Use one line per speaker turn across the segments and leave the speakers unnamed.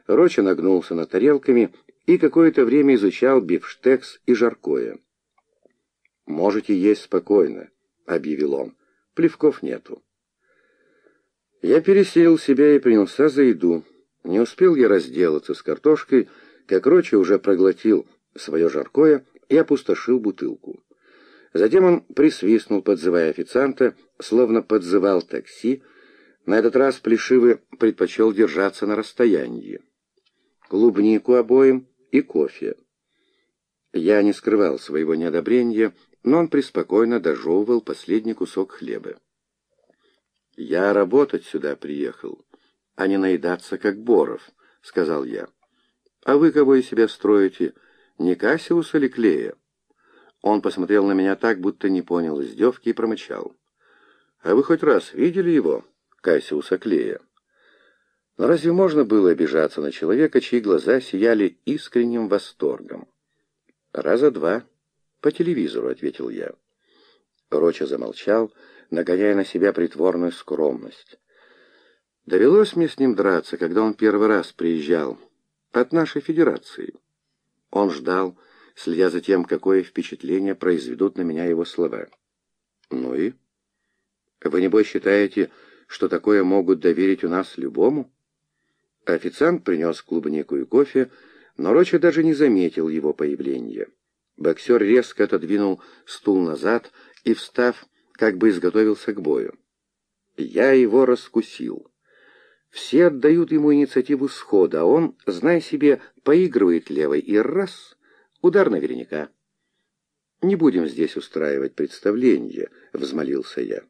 Роча нагнулся над тарелками и какое-то время изучал бифштекс и жаркое. «Можете есть спокойно», — объявил он. «Плевков нету». Я пересилил себя и принялся за еду. Не успел я разделаться с картошкой, как Роча уже проглотил свое жаркое и опустошил бутылку. Затем он присвистнул, подзывая официанта, словно подзывал такси. На этот раз Плешивый предпочел держаться на расстоянии. Клубнику обоим и кофе. Я не скрывал своего неодобрения, но он преспокойно дожевывал последний кусок хлеба. «Я работать сюда приехал, а не наедаться, как Боров», — сказал я. «А вы кого из себя строите? Не Кассиуса ли Клея?» Он посмотрел на меня так, будто не понял издевки, и промычал. «А вы хоть раз видели его, Кассиуса Клея?» Но разве можно было обижаться на человека, чьи глаза сияли искренним восторгом? «Раза два. По телевизору», — ответил я. Роча замолчал, нагоняя на себя притворную скромность. Довелось мне с ним драться, когда он первый раз приезжал от нашей федерации. Он ждал, следя за тем, какое впечатление произведут на меня его слова. «Ну и? Вы, небось, считаете, что такое могут доверить у нас любому?» Официант принес клубнику и кофе, но Роча даже не заметил его появления. Боксер резко отодвинул стул назад и, встав, как бы изготовился к бою. Я его раскусил. Все отдают ему инициативу схода, а он, знай себе, поигрывает левой, и раз — удар наверняка. «Не будем здесь устраивать представление», — взмолился я.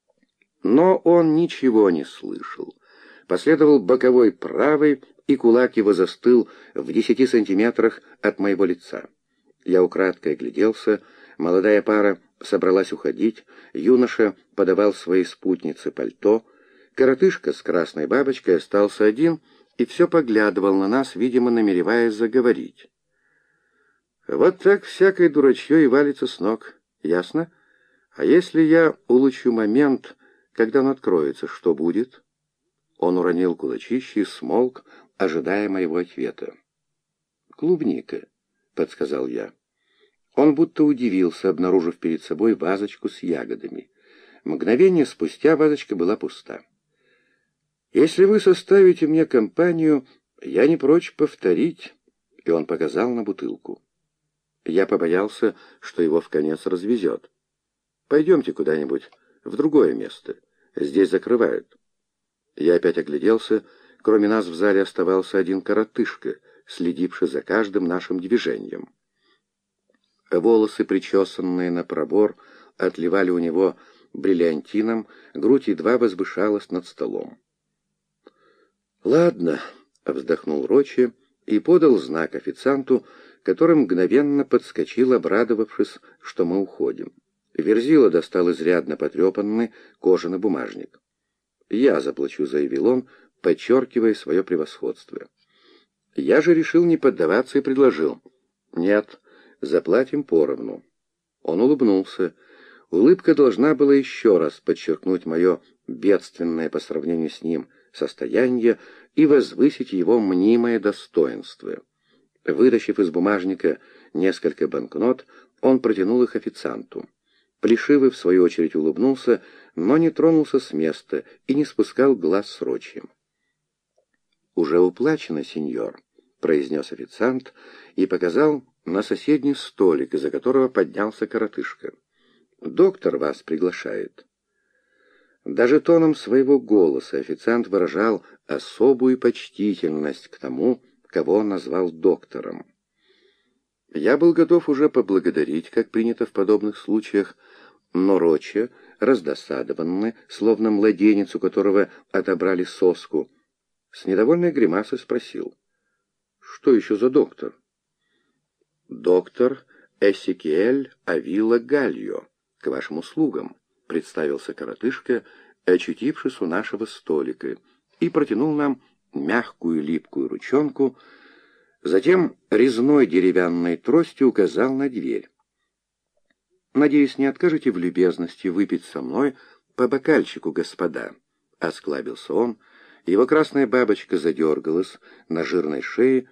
Но он ничего не слышал. Последовал боковой правый, и кулак его застыл в 10 сантиметрах от моего лица. Я украдкой огляделся, молодая пара собралась уходить, юноша подавал своей спутнице пальто, коротышка с красной бабочкой остался один и все поглядывал на нас, видимо, намереваясь заговорить. «Вот так всякое дурачье и валится с ног, ясно? А если я улучшу момент, когда он откроется, что будет?» Он уронил кулачище и смолк, ожидая моего ответа. «Клубника», — подсказал я. Он будто удивился, обнаружив перед собой вазочку с ягодами. Мгновение спустя вазочка была пуста. «Если вы составите мне компанию, я не прочь повторить», — и он показал на бутылку. Я побоялся, что его вконец развезет. «Пойдемте куда-нибудь в другое место. Здесь закрывают». Я опять огляделся. Кроме нас в зале оставался один коротышка, следивший за каждым нашим движением. Волосы, причесанные на пробор, отливали у него бриллиантином, грудь едва возвышалась над столом. «Ладно», — вздохнул Рочи и подал знак официанту, который мгновенно подскочил, обрадовавшись, что мы уходим. Верзила достал изрядно потрепанный кожаный бумажник. «Я заплачу», — заявил он, подчеркивая свое превосходство. Я же решил не поддаваться и предложил: «Нет, заплатим поровну». Он улыбнулся. Улыбка должна была еще раз подчеркнуть мое бедственное по сравнению с ним состояние и возвысить его мнимое достоинство. Вытащив из бумажника несколько банкнот, он протянул их официанту. Плешивый, в свою очередь, улыбнулся, но не тронулся с места и не спускал глаз с Рочьем. «Уже уплачено, сеньор», — произнес официант и показал на соседний столик, из-за которого поднялся коротышка. «Доктор вас приглашает». Даже тоном своего голоса официант выражал особую почтительность к тому, кого он назвал доктором. Я был готов уже поблагодарить, как принято в подобных случаях, но Роча, раздосадованный, словно младенец, у которого отобрали соску, с недовольной гримасой спросил: «Что еще за доктор?» «Доктор Эсекиэль Авила Гальо, к вашим услугам», — представился коротышка, очутившись у нашего столика, и протянул нам мягкую липкую ручонку, затем резной деревянной тростью указал на дверь. «Надеюсь, не откажете в любезности выпить со мной по бокальчику, господа?» — осклабился он Его красная бабочка задергалась, на жирной шее